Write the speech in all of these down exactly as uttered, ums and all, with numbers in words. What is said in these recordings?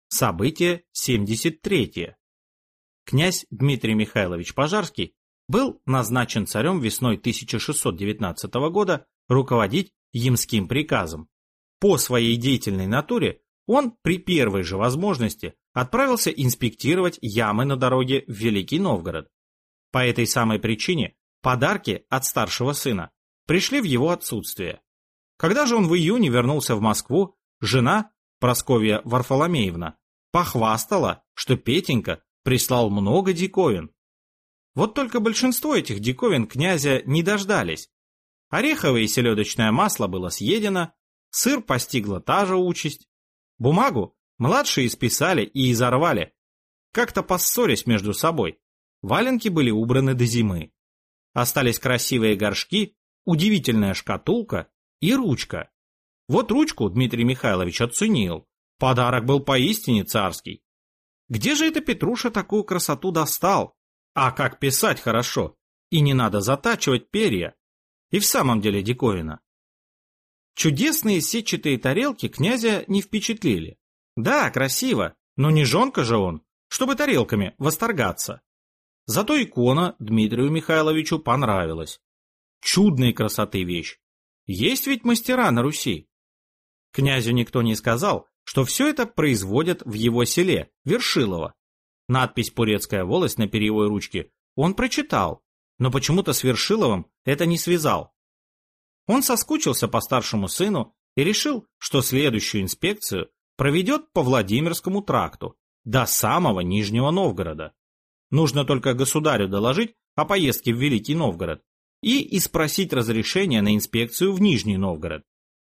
Событие семьдесят третье. Князь Дмитрий Михайлович Пожарский был назначен царем весной тысяча шестьсот девятнадцатого года руководить Ямским приказом. По своей деятельной натуре он при первой же возможности отправился инспектировать ямы на дороге в Великий Новгород. По этой самой причине подарки от старшего сына пришли в его отсутствие. Когда же он в июне вернулся в Москву, жена, Прасковья Варфоломеевна, похвастала, что Петенька прислал много диковин. Вот только большинство этих диковин князя не дождались. Ореховое и селедочное масло было съедено, сыр постигла та же участь. Бумагу младшие исписали и изорвали, как-то поссорясь между собой. Валенки были убраны до зимы. Остались красивые горшки, удивительная шкатулка и ручка. Вот ручку Дмитрий Михайлович оценил. Подарок был поистине царский. Где же это Петруша такую красоту достал? А как писать хорошо? И не надо затачивать перья. И в самом деле диковина. Чудесные сетчатые тарелки князя не впечатлили. Да, красиво, но не жонка же он, чтобы тарелками восторгаться. Зато икона Дмитрию Михайловичу понравилась. Чудной красоты вещь. Есть ведь мастера на Руси. Князю никто не сказал, что все это производят в его селе, Вершилово. Надпись «Пурецкая волость» на перьевой ручке он прочитал, но почему-то с Вершиловым это не связал. Он соскучился по старшему сыну и решил, что следующую инспекцию проведет по Владимирскому тракту, до самого Нижнего Новгорода. Нужно только государю доложить о поездке в Великий Новгород и испросить разрешение на инспекцию в Нижний Новгород.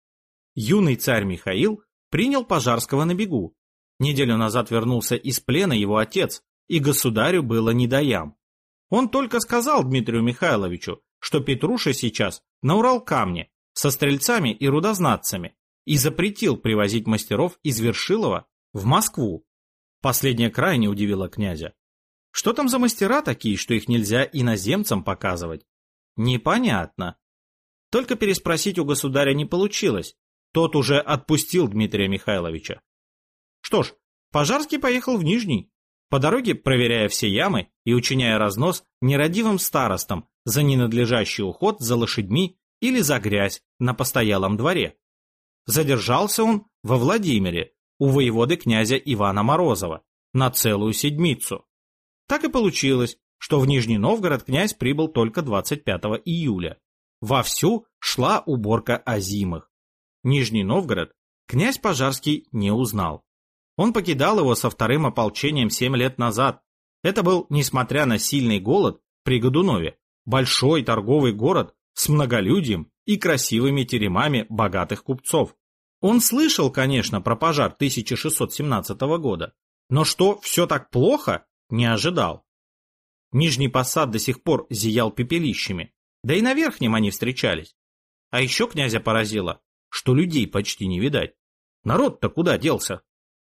Юный царь Михаил принял Пожарского на бегу. Неделю назад вернулся из плена его отец, и государю было не до ям. Он только сказал Дмитрию Михайловичу, что Петруша сейчас на Уралкамне со стрельцами и рудознатцами, и запретил привозить мастеров из Вершилова в Москву. Последнее крайне удивило князя. Что там за мастера такие, что их нельзя иноземцам показывать? Непонятно. Только переспросить у государя не получилось. Тот уже отпустил Дмитрия Михайловича. Что ж, Пожарский поехал в Нижний, по дороге проверяя все ямы и учиняя разнос нерадивым старостам за ненадлежащий уход за лошадьми или за грязь на постоялом дворе. Задержался он во Владимире у воеводы князя Ивана Морозова на целую седмицу. Так и получилось, что в Нижний Новгород князь прибыл только двадцать пятого июля. Вовсю шла уборка озимых. Нижний Новгород князь Пожарский не узнал. Он покидал его со вторым ополчением семь лет назад. Это был, несмотря на сильный голод при Годунове, большой торговый город с многолюдьем и красивыми теремами богатых купцов. Он слышал, конечно, про пожар тысяча шестьсот семнадцатого года, но что все так плохо, не ожидал. Нижний Посад до сих пор зиял пепелищами, да и на Верхнем они встречались. А еще князя поразило, что людей почти не видать. Народ-то куда делся?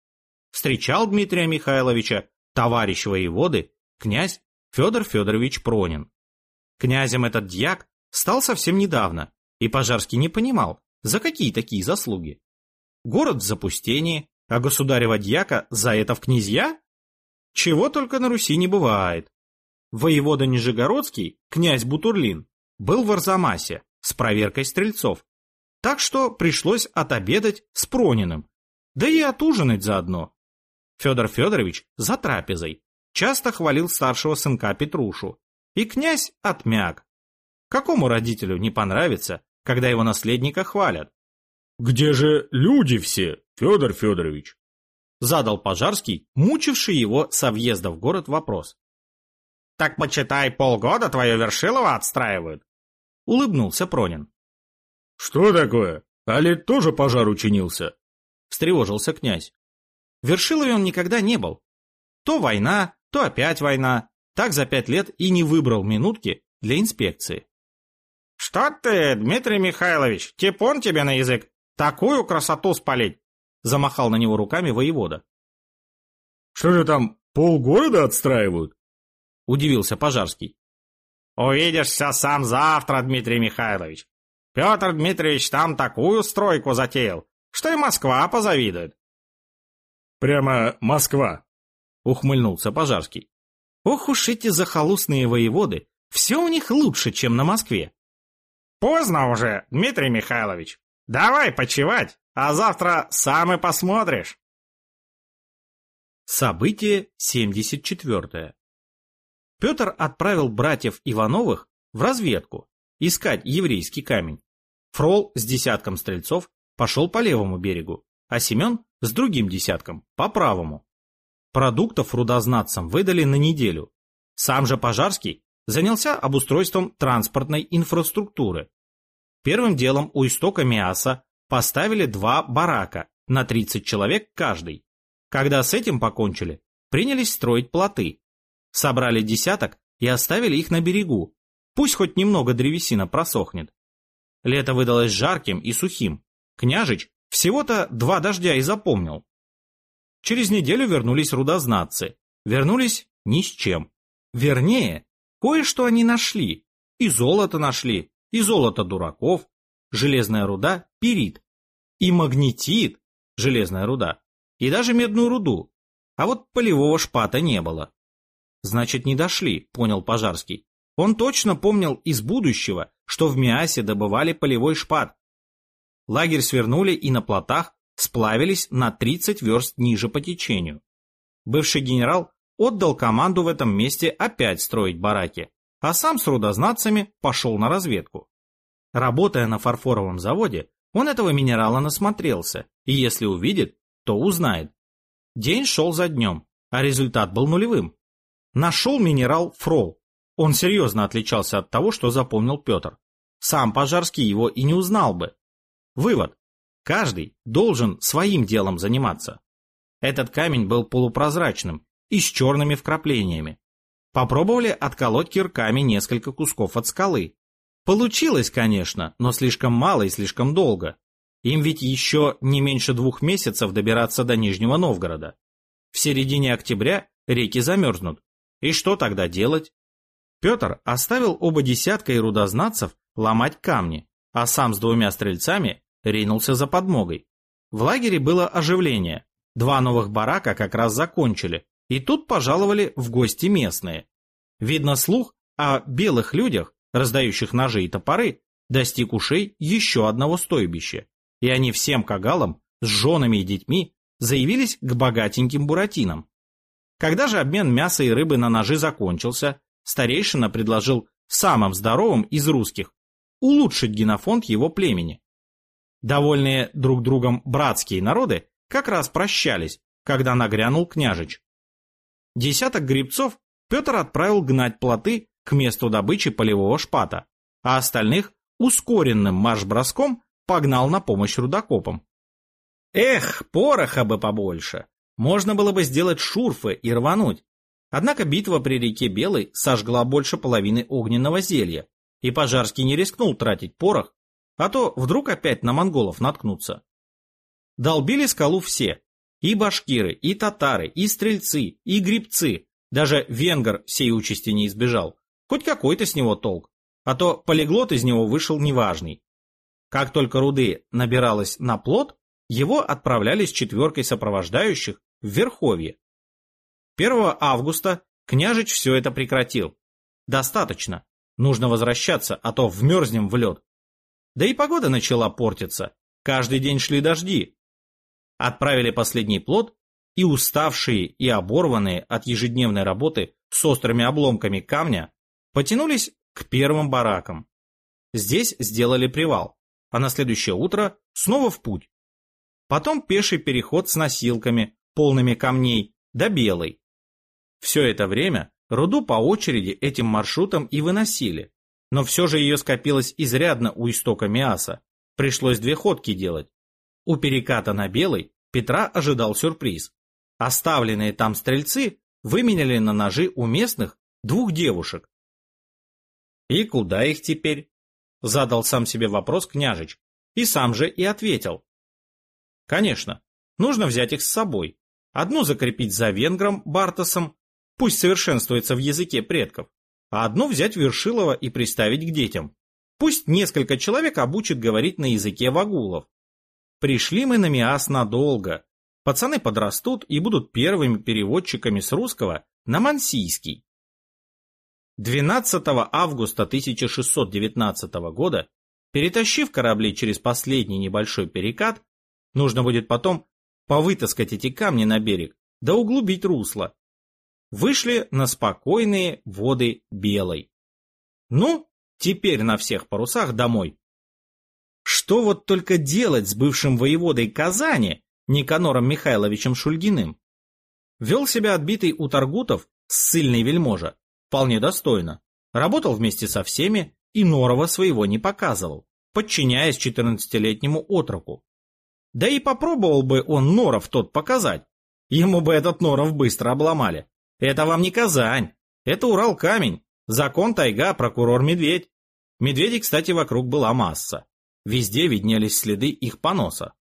Встречал Дмитрия Михайловича товарищ воеводы, князь Федор Федорович Пронин. Князем этот дьяк стал совсем недавно, и Пожарский не понимал, за какие такие заслуги. Город в запустении, а государева дьяка за это в князья? Чего только на Руси не бывает. Воевода Нижегородский, князь Бутурлин, был в Арзамасе с проверкой стрельцов, так что пришлось отобедать с Прониным, да и отужинать заодно. Федор Федорович за трапезой часто хвалил старшего сынка Петрушу, и князь отмяк. Какому родителю не понравится, когда его наследника хвалят? «Где же люди все, Федор Федорович?» Задал Пожарский, мучивший его со въезда в город вопрос. «Так, почитай, полгода твое Вершилово отстраивают», — улыбнулся Пронин. «Что такое? Али тоже пожар учинился?» — встревожился князь. В Вершилове он никогда не был. То война, то опять война. Так за пять лет и не выбрал минутки для инспекции. «Что ты, Дмитрий Михайлович, типун тебе на язык, такую красоту спалить!» — замахал на него руками воевода. «Что же там, полгорода отстраивают?» — удивился Пожарский. «Увидишься сам завтра, Дмитрий Михайлович. Петр Дмитриевич там такую стройку затеял, что и Москва позавидует». Прямо Москва. Ухмыльнулся Пожарский. Ох уж эти захолустные воеводы, все у них лучше, чем на Москве. Поздно уже, Дмитрий Михайлович. Давай почевать, а завтра сам и посмотришь. Событие семьдесят четвёртое. Петр отправил братьев Ивановых в разведку, искать еврейский камень. Фрол с десятком стрельцов пошел по левому берегу, а Семен с другим десятком по правому. Продуктов рудознатцам выдали на неделю. Сам же Пожарский занялся обустройством транспортной инфраструктуры. Первым делом у истока Миаса поставили два барака на тридцать человек каждый. Когда с этим покончили, принялись строить плоты. Собрали десяток и оставили их на берегу. Пусть хоть немного древесина просохнет. Лето выдалось жарким и сухим. Княжич всего-то два дождя и запомнил. Через неделю вернулись рудознатцы. Вернулись ни с чем. Вернее, кое-что они нашли. И золото нашли, и золото дураков, железная руда – пирит, и магнетит – железная руда, и даже медную руду. А вот полевого шпата не было. Значит, не дошли, понял Пожарский. Он точно помнил из будущего, что в Миасе добывали полевой шпат. Лагерь свернули и на плотах сплавились на тридцать верст ниже по течению. Бывший генерал отдал команду в этом месте опять строить бараки, а сам с рудознатцами пошел на разведку. Работая на фарфоровом заводе, он этого минерала насмотрелся, и если увидит, то узнает. День шел за днем, а результат был нулевым. Нашел минерал фрол. Он серьезно отличался от того, что запомнил Петр. Сам Пожарский его и не узнал бы. Вывод. Каждый должен своим делом заниматься. Этот камень был полупрозрачным и с черными вкраплениями. Попробовали отколоть кирками несколько кусков от скалы. Получилось, конечно, но слишком мало и слишком долго. Им ведь еще не меньше двух месяцев добираться до Нижнего Новгорода. В середине октября реки замерзнут. И что тогда делать? Петр оставил оба десятка и рудознатцев ломать камни, а сам с двумя стрельцами ринулся за подмогой. В лагере было оживление. Два новых барака как раз закончили, и тут пожаловали в гости местные. Видно, слух о белых людях, раздающих ножи и топоры, достиг ушей еще одного стойбища, и они всем кагалам с женами и детьми заявились к богатеньким буратинам. Когда же обмен мяса и рыбы на ножи закончился, старейшина предложил самым здоровым из русских улучшить генофонд его племени. Довольные друг другом братские народы как раз прощались, когда нагрянул княжич. Десяток гребцов Петр отправил гнать плоты к месту добычи полевого шпата, а остальных ускоренным марш-броском погнал на помощь рудокопам. Эх, пороха бы побольше! Можно было бы сделать шурфы и рвануть. Однако битва при реке Белой сожгла больше половины огненного зелья, и Пожарский не рискнул тратить порох, а то вдруг опять на монголов наткнутся. Долбили скалу все. И башкиры, и татары, и стрельцы, и гребцы. Даже венгр сей участи не избежал. Хоть какой-то с него толк. А то полиглот из него вышел неважный. Как только руды набиралось на плот, его отправляли с четверкой сопровождающих в Верховье. первого августа княжич все это прекратил. Достаточно. Нужно возвращаться, а то вмерзнем в лед. Да и погода начала портиться. Каждый день шли дожди. Отправили последний плот, и уставшие и оборванные от ежедневной работы с острыми обломками камня потянулись к первым баракам. Здесь сделали привал, а на следующее утро снова в путь. Потом пеший переход с носилками, полными камней, до Белой. Все это время руду по очереди этим маршрутом и выносили, но все же ее скопилось изрядно у истока Миаса. Пришлось две ходки делать. У переката на Белой Петра ожидал сюрприз. Оставленные там стрельцы выменяли на ножи у местных двух девушек. «И куда их теперь?» — задал сам себе вопрос княжич, и сам же и ответил. «Конечно, нужно взять их с собой. Одну закрепить за венгром Бартосом, пусть совершенствуется в языке предков, а одну взять Вершилова и приставить к детям. Пусть несколько человек обучит говорить на языке вагулов. Пришли мы на Миас надолго. пацаны подрастут и будут первыми переводчиками с русского на мансийский. двенадцатого августа тысяча шестьсот девятнадцатого года, перетащив корабли через последний небольшой перекат, нужно будет потом повытаскать эти камни на берег, да углубить русло, вышли на спокойные воды Белой. Ну, теперь на всех парусах домой. Что вот только делать с бывшим воеводой Казани Никанором Михайловичем Шульгиным? Вел себя отбитый у таргутов ссыльный вельможа вполне достойно, работал вместе со всеми и норова своего не показывал, подчиняясь четырнадцатилетнему отроку. Да и попробовал бы он норов тот показать, ему бы этот норов быстро обломали. Это вам не Казань, это Урал-камень, закон тайга, прокурор медведь. Медведей, кстати, вокруг была масса. Везде виднелись следы их поноса.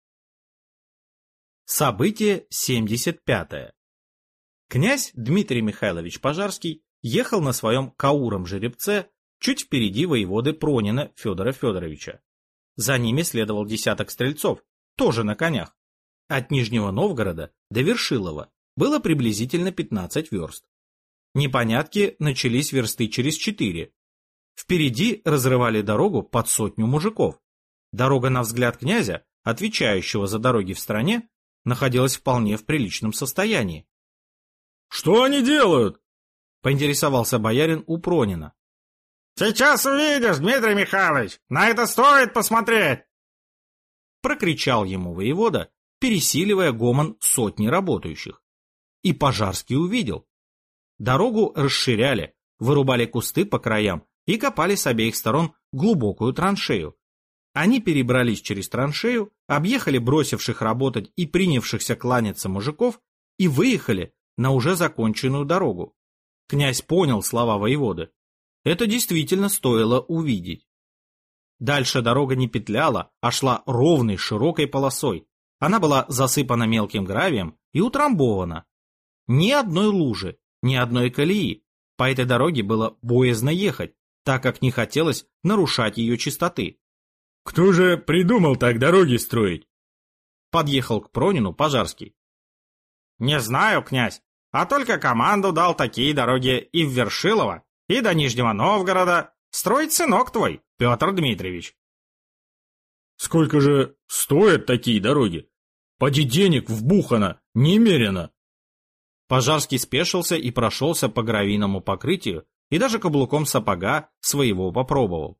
Событие семьдесят пятое. Князь Дмитрий Михайлович Пожарский ехал на своем кауром жеребце чуть впереди воеводы Пронина Федора Федоровича. За ними следовал десяток стрельцов, тоже на конях. От Нижнего Новгорода до Вершилова было приблизительно пятнадцать верст. Непонятки начались версты через четыре. Впереди разрывали дорогу под сотню мужиков. Дорога, на взгляд князя, отвечающего за дороги в стране, находилась вполне в приличном состоянии. «Что они делают?» — поинтересовался боярин у Пронина. «Сейчас увидишь, Дмитрий Михайлович, на это стоит посмотреть!» Прокричал ему воевода, пересиливая гомон сотни работающих. И Пожарский увидел. Дорогу расширяли, вырубали кусты по краям и копали с обеих сторон глубокую траншею. Они перебрались через траншею, объехали бросивших работать и принявшихся кланяться мужиков и выехали на уже законченную дорогу. Князь понял слова воеводы. Это действительно стоило увидеть. Дальше дорога не петляла, а шла ровной широкой полосой. Она была засыпана мелким гравием и утрамбована. Ни одной лужи, ни одной колеи. По этой дороге было боязно ехать, так как не хотелось нарушать ее чистоты. «Кто же придумал так дороги строить?» Подъехал к Пронину Пожарский. «Не знаю, князь, а только команду дал такие дороги и в Вершилово, и до Нижнего Новгорода строить сынок твой, Петр Дмитриевич». «Сколько же стоят такие дороги? Поди денег вбухано, немерено». Пожарский спешился и прошелся по гравийному покрытию и даже каблуком сапога своего попробовал.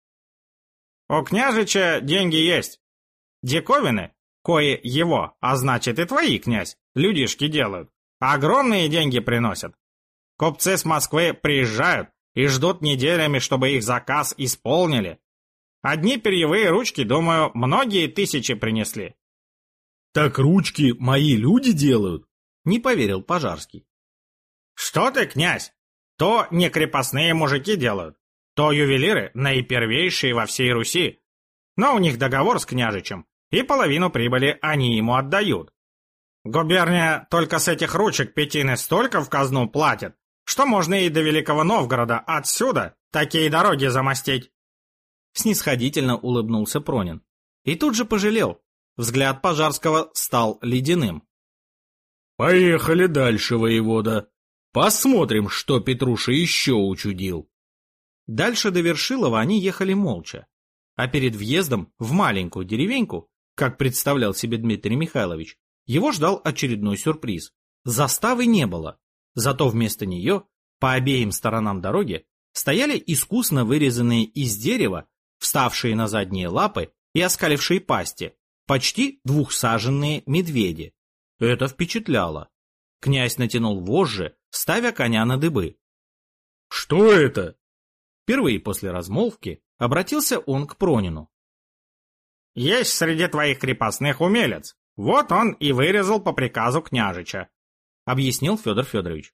«У княжича деньги есть. Диковины, кое его, а значит и твои, князь, людишки делают, огромные деньги приносят. Купцы с Москвы приезжают и ждут неделями, чтобы их заказ исполнили. Одни перьевые ручки, думаю, многие тысячи принесли». «Так ручки мои люди делают?» Не поверил Пожарский. «Что ты, князь? То не крепостные мужики делают, то ювелиры наипервейшие во всей Руси. Но у них договор с княжичем, и половину прибыли они ему отдают. Губерния только с этих ручек пятины столько в казну платит, что можно и до Великого Новгорода отсюда такие дороги замостить». Снисходительно улыбнулся Пронин. И тут же пожалел. Взгляд Пожарского стал ледяным. «Поехали дальше, воевода. Посмотрим, что Петруша еще учудил». Дальше до Вершилова они ехали молча. А перед въездом в маленькую деревеньку, как представлял себе Дмитрий Михайлович, его ждал очередной сюрприз. Заставы не было. Зато вместо нее, по обеим сторонам дороги, стояли искусно вырезанные из дерева, вставшие на задние лапы и оскалившие пасти, почти двухсаженные медведи. Это впечатляло. Князь натянул вожжи, ставя коня на дыбы. «Что это?» Впервые после размолвки обратился он к Пронину. «Есть среди твоих крепостных умелец. Вот он и вырезал по приказу княжича», — объяснил Федор Федорович.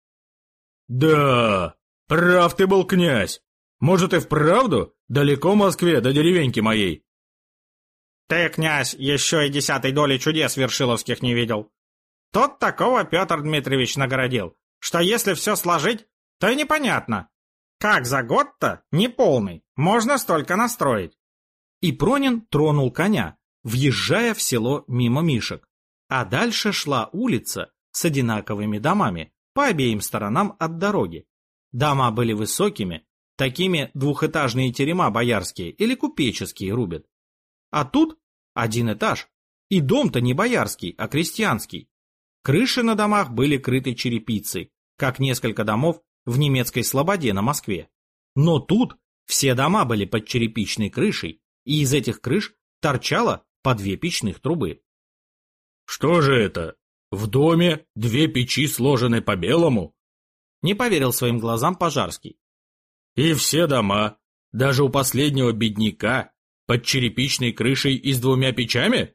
«Да, прав ты был, князь. Может, и вправду далеко Москве до деревеньки моей?» «Ты, князь, еще и десятой доли чудес вершиловских не видел. Тот такого Петр Дмитриевич наградил, что если все сложить, то и непонятно. Как за год-то, неполный, можно столько настроить». И Пронин тронул коня, въезжая в село мимо Мишек. А дальше шла улица с одинаковыми домами по обеим сторонам от дороги. Дома были высокими, такими двухэтажные терема боярские или купеческие рубят. А тут один этаж, и дом-то не боярский, а крестьянский. Крыши на домах были крыты черепицей, как несколько домов в немецкой слободе на Москве. Но тут все дома были под черепичной крышей, и из этих крыш торчало по две печных трубы. «Что же это? В доме две печи сложены по-белому?» Не поверил своим глазам Пожарский. «И все дома, даже у последнего бедняка, под черепичной крышей и с двумя печами?»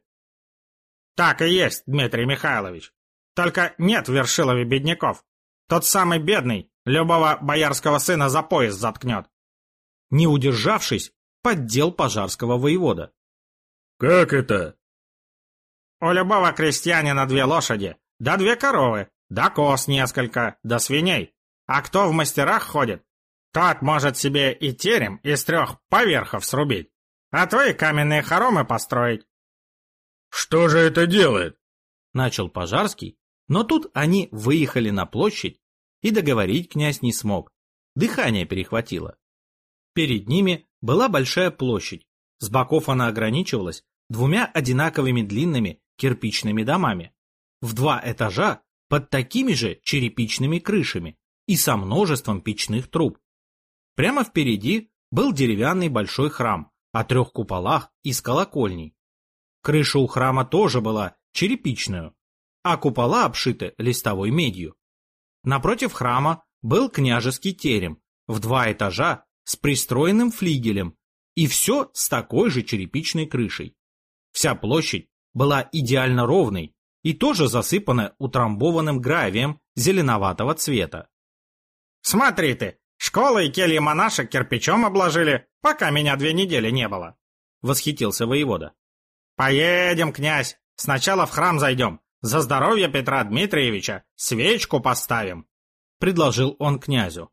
Так и есть, Дмитрий Михайлович. Только нет в Вершилове бедняков. Тот самый бедный любого боярского сына за пояс заткнет. Не удержавшись, поддел Пожарского воевода. «Как это?» У любого крестьянина две лошади, да две коровы, да коз несколько, да свиней. А кто в мастерах ходит, тот может себе и терем из трех поверхов срубить, а то и каменные хоромы построить. «Что же это делает?» Начал Пожарский, но тут они выехали на площадь, и договорить князь не смог. Дыхание перехватило. Перед ними была большая площадь. С боков она ограничивалась двумя одинаковыми длинными кирпичными домами. В два этажа под такими же черепичными крышами и со множеством печных труб. Прямо впереди был деревянный большой храм о трех куполах и с колокольней. Крыша у храма тоже была черепичную, а купола обшиты листовой медью. Напротив храма был княжеский терем в два этажа с пристроенным флигелем, и все с такой же черепичной крышей. Вся площадь была идеально ровной и тоже засыпана утрамбованным гравием зеленоватого цвета. «Смотри ты, школы и кельи монашек кирпичом обложили, пока меня две недели не было», — восхитился воевода. «Поедем, князь, сначала в храм зайдем, за здоровье Петра Дмитриевича свечку поставим», — предложил он князю.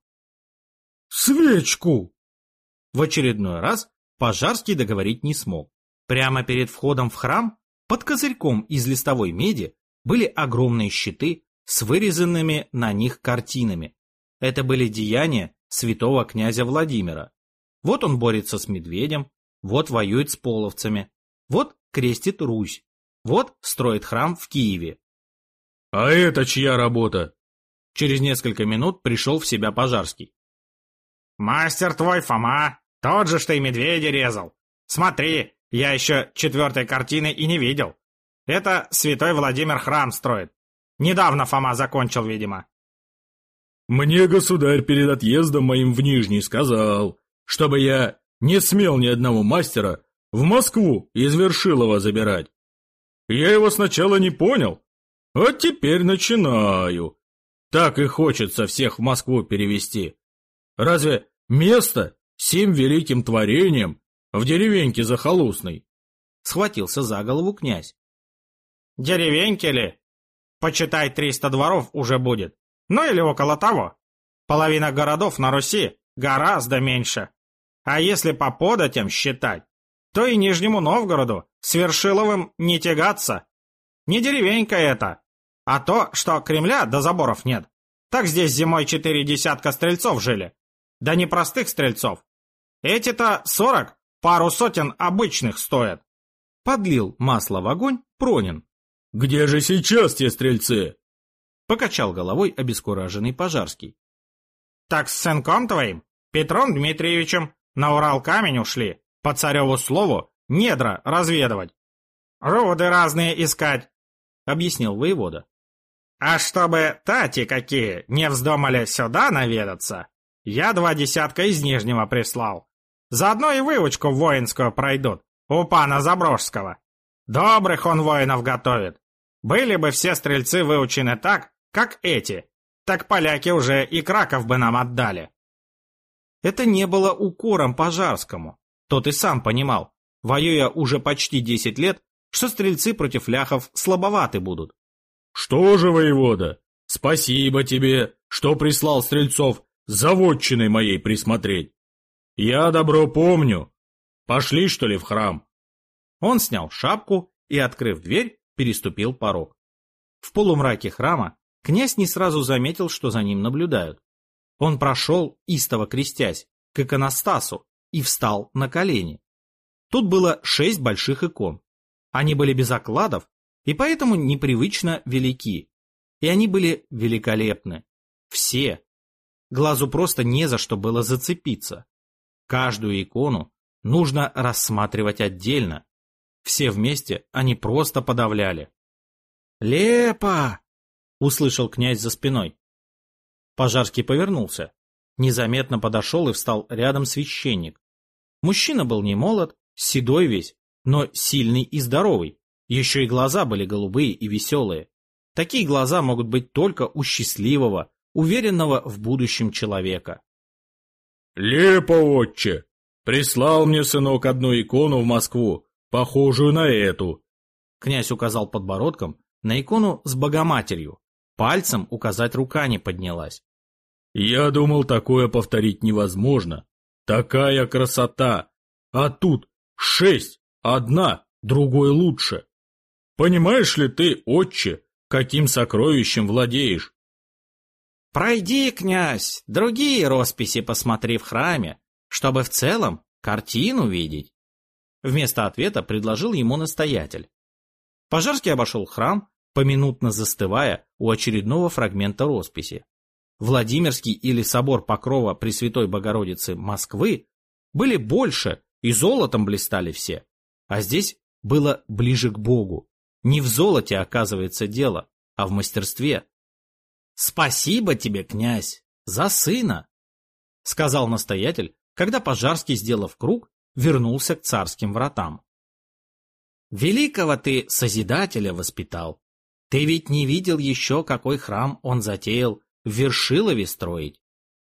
«Свечку!» В очередной раз Пожарский договорить не смог. Прямо перед входом в храм, под козырьком из листовой меди, были огромные щиты с вырезанными на них картинами. Это были деяния святого князя Владимира. Вот он борется с медведем, вот воюет с половцами, вот крестит Русь, вот строит храм в Киеве. «А это чья работа?» Через несколько минут пришел в себя Пожарский. «Мастер твой, Фома, тот же, что и медведя резал. Смотри, я еще четвертой картины и не видел. Это святой Владимир храм строит. Недавно Фома закончил, видимо». «Мне государь перед отъездом моим в Нижний сказал, чтобы я не смел ни одного мастера в Москву из Вершилова забирать. Я его сначала не понял, а теперь начинаю. Так и хочется всех в Москву перевести. Разве место сим великим творением в деревеньке захолустной?» Схватился за голову князь. «Деревеньки ли? Почитай, триста дворов уже будет. Ну или около того. Половина городов на Руси гораздо меньше. А если по податям считать, то и Нижнему Новгороду с Вершиловым не тягаться. Не деревенька это, а то, что Кремля до заборов нет. Так здесь зимой четыре десятка стрельцов жили. Да не простых стрельцов. Эти-то сорок пару сотен обычных стоят». Подлил масло в огонь Пронин. «Где же сейчас те стрельцы?» Покачал головой обескураженный Пожарский. «Так с сынком твоим, Петром Дмитриевичем, на Урал-камень ушли, по цареву слову, недра разведывать. Руды разные искать», — объяснил воевода. «А чтобы тати какие не вздумали сюда наведаться, я два десятка из Нижнего прислал. Заодно и выучку воинскую пройдут у пана Заброжского. Добрых он воинов готовит. Были бы все стрельцы выучены так, как эти, так поляки уже и Краков бы нам отдали». Это не было укором Пожарскому. Тот и сам понимал, воюя уже почти десять лет, что стрельцы против ляхов слабоваты будут. «Что же, воевода, спасибо тебе, что прислал стрельцов за вотчиной моей присмотреть. Я добро помню. Пошли, что ли, в храм?» Он снял шапку и, открыв дверь, переступил порог. В полумраке храма князь не сразу заметил, что за ним наблюдают. Он прошел, истово крестясь, к иконостасу и встал на колени. Тут было шесть больших икон. Они были без окладов и поэтому непривычно велики. И они были великолепны. Все. Глазу просто не за что было зацепиться. Каждую икону нужно рассматривать отдельно. Все вместе они просто подавляли. «Лепо!» — услышал князь за спиной. Пожарский повернулся. Незаметно подошел и встал рядом священник. Мужчина был не молод, седой весь, но сильный и здоровый. Еще и глаза были голубые и веселые. Такие глаза могут быть только у счастливого, уверенного в будущем человека. «Лепо, отче! Прислал мне сынок одну икону в Москву, похожую на эту!» Князь указал подбородком на икону с Богоматерью. Пальцем указать рука не поднялась. «Я думал, такое повторить невозможно. Такая красота! А тут шесть, одна, другой лучше. Понимаешь ли ты, отче, каким сокровищем владеешь?» «Пройди, князь, другие росписи посмотри в храме, чтобы в целом картину видеть», — вместо ответа предложил ему настоятель. Пожарский обошел храм, поминутно застывая у очередного фрагмента росписи. Владимирский или собор Покрова Пресвятой Богородицы Москвы были больше и золотом блистали все, а здесь было ближе к Богу. Не в золоте, оказывается, дело, а в мастерстве. «Спасибо тебе, князь, за сына», — сказал настоятель, когда Пожарский, сделав круг, вернулся к царским вратам. «Великого ты Созидателя воспитал. Ты ведь не видел еще, какой храм он затеял в Вершилове строить».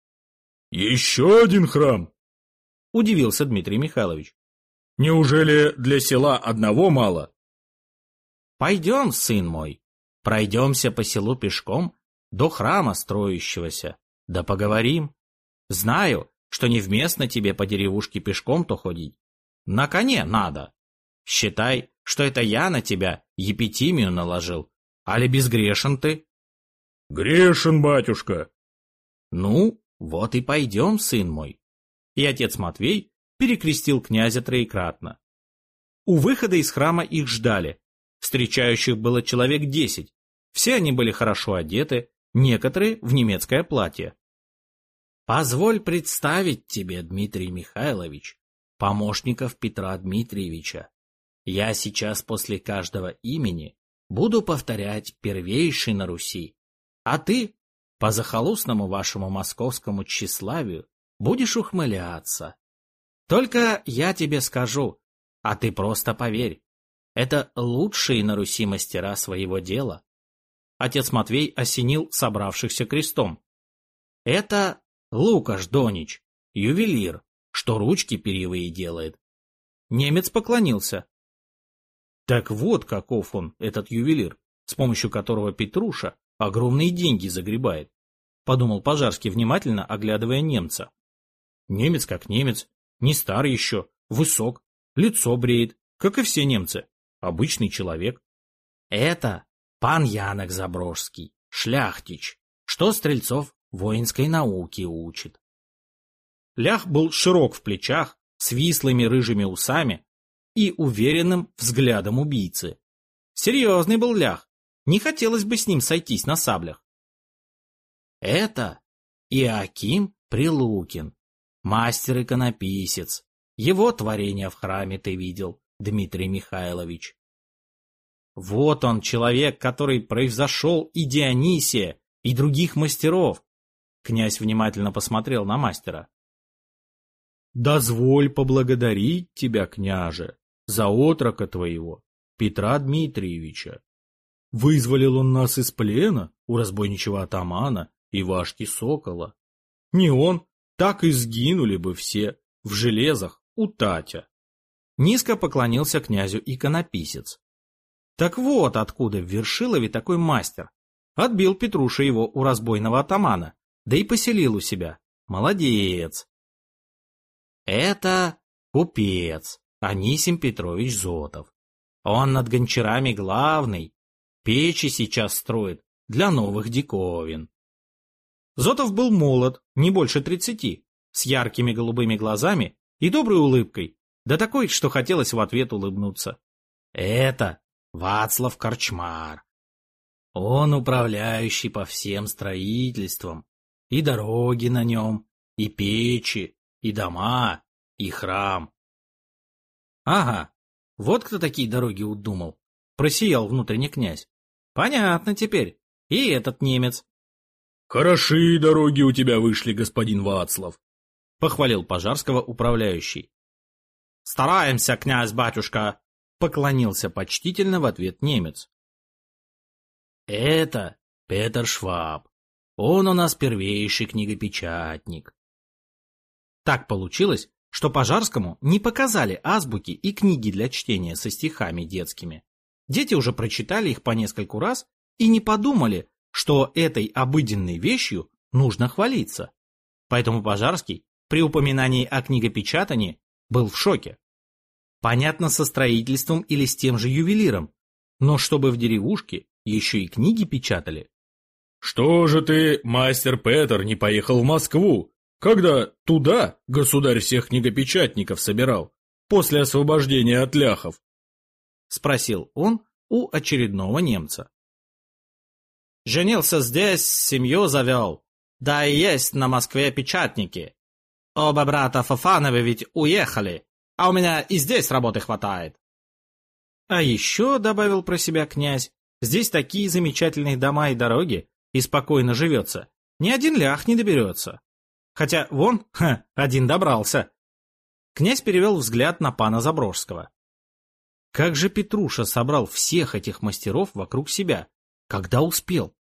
«Еще один храм?» — удивился Дмитрий Михайлович. «Неужели для села одного мало?» «Пойдем, сын мой, пройдемся по селу пешком до храма строящегося, да поговорим. Знаю, что невместно тебе по деревушке пешком-то ходить. На коне надо. Считай, что это я на тебя епитимию наложил. Али безгрешен ты?» «Грешен, батюшка». «Ну, вот и пойдем, сын мой». И отец Матвей перекрестил князя троекратно. У выхода из храма их ждали. Встречающих было человек десять. Все они были хорошо одеты, некоторые в немецкое платье. «Позволь представить тебе, Дмитрий Михайлович, помощников Петра Дмитриевича. Я сейчас после каждого имени буду повторять первейший на Руси, а ты, по захолустному вашему московскому тщеславию, будешь ухмыляться. Только я тебе скажу, а ты просто поверь, это лучшие на Руси мастера своего дела». Отец Матвей осенил собравшихся крестом. «Это Лукаш Донич, ювелир, что ручки перьевые делает». Немец поклонился. Так вот каков он, этот ювелир, с помощью которого Петруша огромные деньги загребает, подумал Пожарский, внимательно оглядывая немца. Немец как немец, не стар еще, высок, лицо бреет, как и все немцы, обычный человек. Это пан Янок Заброжский, шляхтич, что стрельцов воинской науки учит. Лях был широк в плечах, с вислыми рыжими усами и уверенным взглядом убийцы. Серьезный был Лях, не хотелось бы с ним сойтись на саблях. Это Иоаким Прилукин, мастер-иконописец. Его творение в храме ты видел, Дмитрий Михайлович. Вот он, человек, который превзошел и Дионисия, и других мастеров. Князь внимательно посмотрел на мастера. «Дозволь поблагодарить тебя, княже, за отрока твоего, Петра Дмитриевича. Вызволил он нас из плена у разбойничего атамана Ивашки Сокола. Не он, так и сгинули бы все в железах у Татя». Низко поклонился князю иконописец. Так вот откуда в Вершилове такой мастер. Отбил Петруша его у разбойного атамана, да и поселил у себя. Молодец. Это купец Анисим Петрович Зотов. Он над гончарами главный. Печи сейчас строит для новых диковин. Зотов был молод, не больше тридцати, с яркими голубыми глазами и доброй улыбкой, да такой, что хотелось в ответ улыбнуться. Это Вацлав Корчмар. Он управляющий по всем строительствам, и дороги на нем, и печи, и дома, и храм. Ага, вот кто такие дороги удумал, просиял внутренний князь. Понятно теперь, и этот немец. Хороши дороги у тебя вышли, господин Вацлав, похвалил Пожарского управляющий. Стараемся, князь-батюшка, поклонился почтительно в ответ немец. Это Петер Шваб. Он у нас первейший книгопечатник. Так получилось, что Пожарскому не показали азбуки и книги для чтения со стихами детскими. Дети уже прочитали их по нескольку раз и не подумали, что этой обыденной вещью нужно хвалиться. Поэтому Пожарский при упоминании о книгопечатании был в шоке. Понятно, со строительством или с тем же ювелиром, но чтобы в деревушке еще и книги печатали. Что же ты, мастер Петер, не поехал в Москву, когда туда государь всех книгопечатников собирал, после освобождения от ляхов? Спросил он у очередного немца. Женился здесь, семью завел, да и есть на Москве печатники. Оба брата Фофановы ведь уехали, а у меня и здесь работы хватает. А еще, добавил про себя князь, здесь такие замечательные дома и дороги, и спокойно живется, ни один лях не доберется. Хотя вон, ха, один добрался. Князь перевел взгляд на пана Заброжского. Как же Петруша собрал всех этих мастеров вокруг себя, когда успел?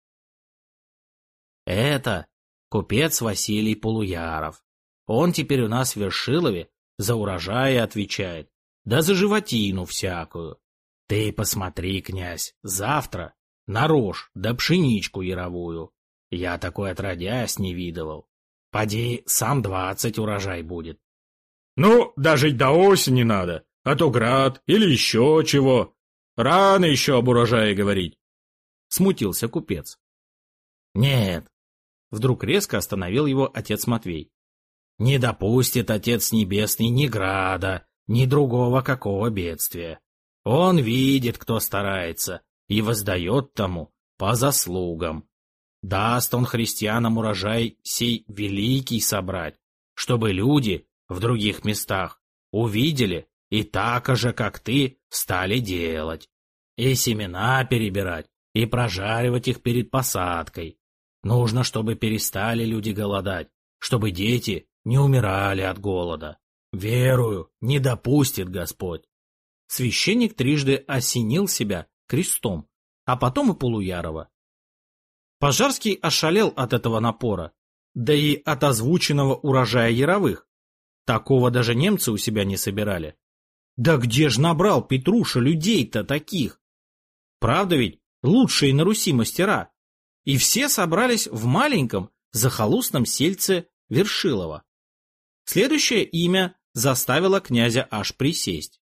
Это купец Василий Полуяров. Он теперь у нас в Вершилове за урожаи отвечает, да за животину всякую. Ты посмотри, князь, завтра на рожь да пшеничку яровую. Я такой отродясь не видывал. Поди, сам двадцать урожай будет. Ну, дожить до осени надо, а то град или еще чего. Рано еще об урожае говорить. Смутился купец. Нет, вдруг резко остановил его отец Матвей. Не допустит Отец Небесный ни града, ни другого какого бедствия. Он видит, кто старается, и воздает тому по заслугам. Даст он христианам урожай сей великий собрать, чтобы люди в других местах увидели и так же, как ты, стали делать. И семена перебирать, и прожаривать их перед посадкой. Нужно, чтобы перестали люди голодать, чтобы дети не умирали от голода. Верую, не допустит Господь. Священник трижды осенил себя крестом, а потом и Полуярова. Пожарский ошалел от этого напора, да и от озвученного урожая яровых. Такого даже немцы у себя не собирали. Да где ж набрал Петруша людей-то таких? Правда ведь, лучшие на Руси мастера. И все собрались в маленьком захолустном сельце Вершилова. Следующее имя заставило князя аж присесть.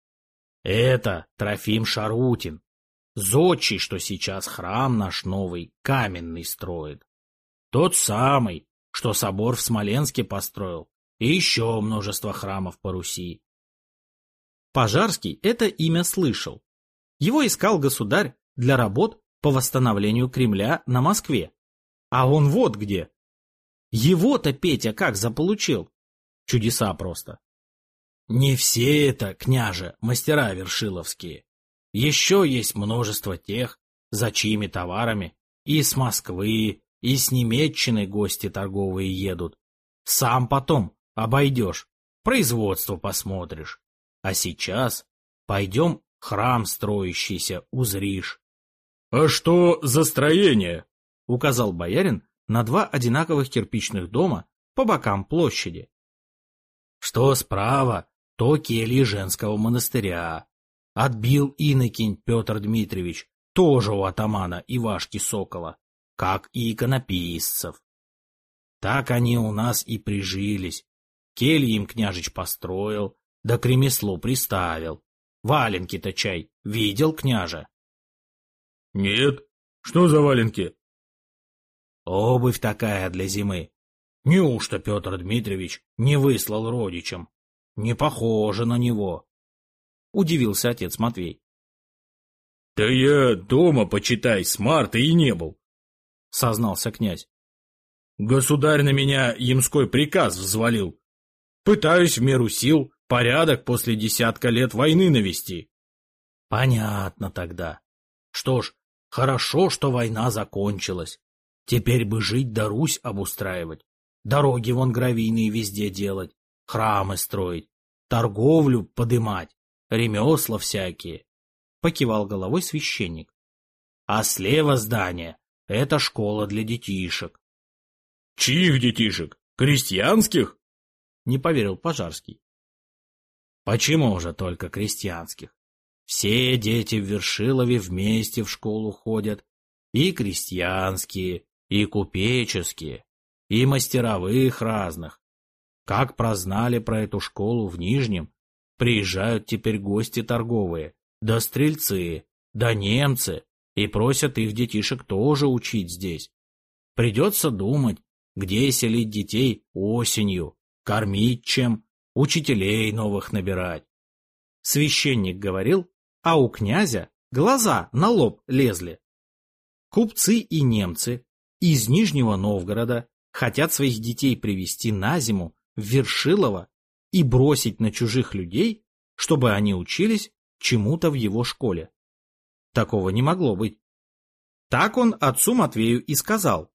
Это Трофим Шарутин, зодчий, что сейчас храм наш новый, каменный, строит. Тот самый, что собор в Смоленске построил, и еще множество храмов по Руси. Пожарский это имя слышал. Его искал государь для работ по восстановлению Кремля на Москве. А он вот где. Его-то Петя как заполучил? Чудеса просто. Не все это, княже, мастера вершиловские. Еще есть множество тех, за чьими товарами и с Москвы, и с Немеччины гости торговые едут. Сам потом обойдешь, производство посмотришь. А сейчас пойдем храм строящийся узришь. — А что за строение? — указал боярин на два одинаковых кирпичных дома по бокам площади. Что справа, то кельи женского монастыря. Отбил инокинь Петр Дмитриевич, тоже у атамана Ивашки Сокола, как и иконописцев. Так они у нас и прижились. Кельи им княжич построил, да к ремеслу приставил. Валенки-то чай видел, княже? Нет. Что за валенки? Обувь такая для зимы. Неужто Петр Дмитриевич не выслал родичам? Не похоже на него. Удивился отец Матвей. Да я дома, почитай, с марта и не был, сознался князь. Государь на меня ямской приказ взвалил. Пытаюсь в меру сил порядок после десятка лет войны навести. Понятно тогда. Что ж, хорошо, что война закончилась. Теперь бы жить да Русь обустраивать. Дороги вон гравийные везде делать, храмы строить, торговлю подымать, ремесла всякие. Покивал головой священник. А слева здание — это школа для детишек. Чьих детишек? Крестьянских? Не поверил Пожарский. Почему же только крестьянских? Все дети в Вершилове вместе в школу ходят. И крестьянские, и купеческие, и мастеровых разных. Как прознали про эту школу в Нижнем, приезжают теперь гости торговые, да стрельцы, да немцы, и просят их детишек тоже учить здесь. Придется думать, где селить детей осенью, кормить чем, учителей новых набирать. Священник говорил, а у князя глаза на лоб лезли. Купцы и немцы из Нижнего Новгорода хотят своих детей привезти на зиму в Вершилово и бросить на чужих людей, чтобы они учились чему-то в его школе. Такого не могло быть. Так он отцу Матвею и сказал.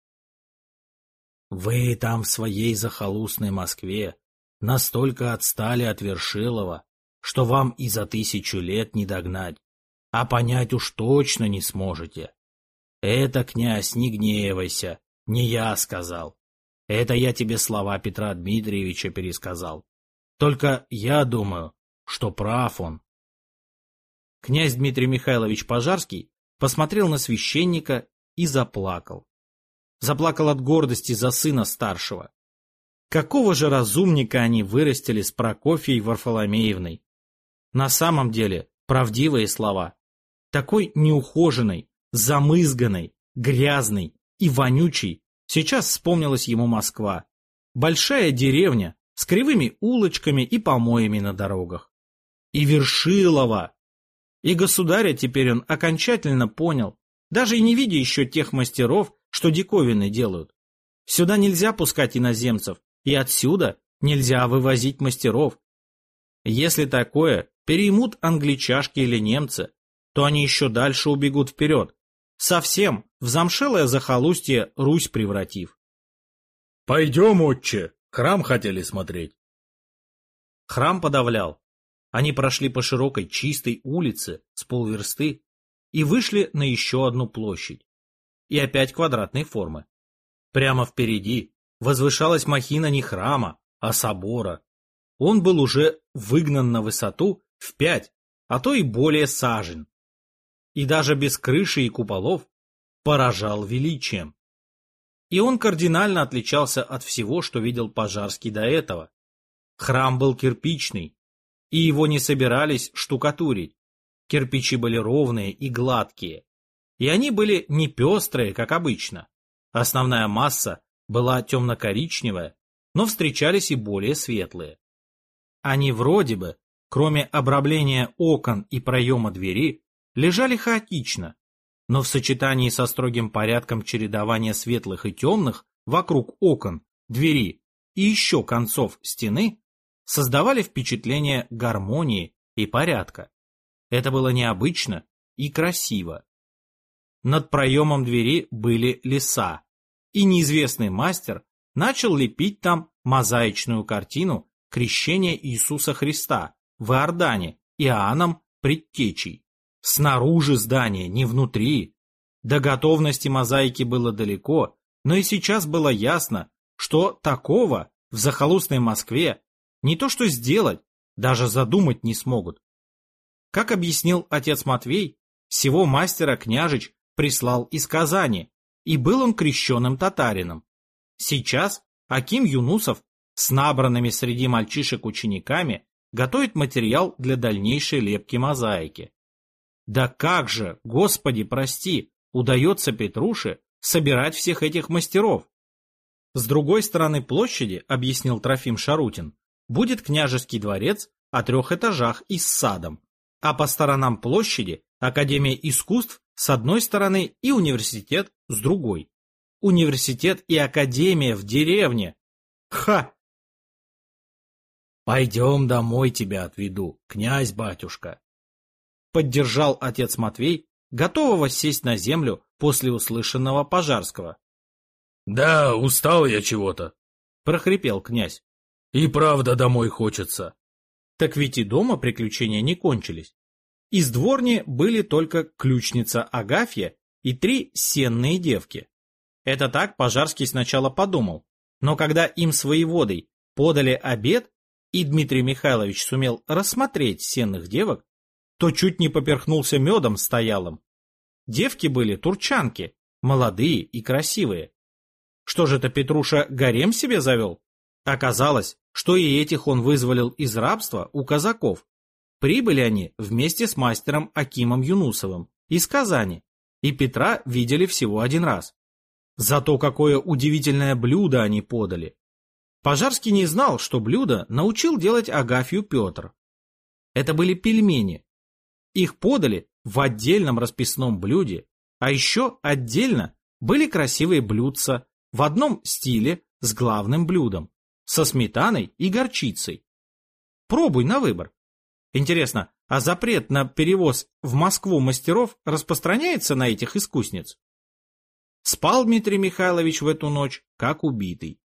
Вы там в своей захолустной Москве настолько отстали от Вершилова, что вам и за тысячу лет не догнать, а понять уж точно не сможете. Это, князь, не гневайся, не я сказал. Это я тебе слова Петра Дмитриевича пересказал. Только я думаю, что прав он. Князь Дмитрий Михайлович Пожарский посмотрел на священника и заплакал. Заплакал от гордости за сына старшего. Какого же разумника они вырастили с Прокофьей Варфоломеевной? На самом деле, правдивые слова. Такой неухоженной, замызганной, грязной и вонючей сейчас вспомнилась ему Москва. Большая деревня с кривыми улочками и помоями на дорогах. И Вершилово. И государя теперь он окончательно понял, даже и не видя еще тех мастеров, что диковины делают. Сюда нельзя пускать иноземцев, и отсюда нельзя вывозить мастеров. Если такое переймут англичашки или немцы, то они еще дальше убегут вперед, совсем в замшелое захолустье Русь превратив. «Пойдем, отче, храм хотели смотреть». Храм подавлял. Они прошли по широкой чистой улице с полверсты и вышли на еще одну площадь. И опять квадратной формы. Прямо впереди возвышалась махина не храма, а собора. Он был уже выгнан на высоту в пять, а то и более сажен. И даже без крыши и куполов поражал величием. И он кардинально отличался от всего, что видел Пожарский до этого. Храм был кирпичный, и его не собирались штукатурить. Кирпичи были ровные и гладкие. И они были не пестрые, как обычно. Основная масса была темно-коричневая, но встречались и более светлые. Они вроде бы, кроме обрамления окон и проема двери, лежали хаотично, но в сочетании со строгим порядком чередования светлых и темных вокруг окон, двери и еще концов стены создавали впечатление гармонии и порядка. Это было необычно и красиво. Над проемом двери были леса, и неизвестный мастер начал лепить там мозаичную картину крещения Иисуса Христа в Иордане Иоанном Предтечей. Снаружи здания, не внутри. До готовности мозаики было далеко, но и сейчас было ясно, что такого в захолустной Москве не то что сделать, даже задумать не смогут. Как объяснил отец Матвей, сего мастера княжич прислал из Казани, и был он крещеным татарином. Сейчас Аким Юнусов с набранными среди мальчишек учениками готовит материал для дальнейшей лепки мозаики. Да как же, Господи, прости, удается Петруше собирать всех этих мастеров? С другой стороны площади, объяснил Трофим Шарутин, будет княжеский дворец о трех этажах и с садом, а по сторонам площади Академия искусств с одной стороны и университет с другой. Университет и академия в деревне. Ха! Пойдем домой, тебя отведу, князь-батюшка. Поддержал отец Матвей, готового сесть на землю после услышанного Пожарского. Да, устал я чего-то, прохрипел князь. И правда домой хочется. Так ведь и дома приключения не кончились. Из дворни были только ключница Агафья и три сенные девки. Это так Пожарский сначала подумал, но когда им с воеводой подали обед, и Дмитрий Михайлович сумел рассмотреть сенных девок, то чуть не поперхнулся медом стоялым. Девки были турчанки, молодые и красивые. Что же это Петруша гарем себе завел? Оказалось, что и этих он вызволил из рабства у казаков. Прибыли они вместе с мастером Акимом Юнусовым из Казани, и Петра видели всего один раз. Зато какое удивительное блюдо они подали. Пожарский не знал, что блюдо научил делать Агафью Петр. Это были пельмени. Их подали в отдельном расписном блюде, а еще отдельно были красивые блюдца в одном стиле с главным блюдом, со сметаной и горчицей. Пробуй на выбор. Интересно, а запрет на перевоз в Москву мастеров распространяется на этих искусниц? Спал Дмитрий Михайлович в эту ночь, как убитый.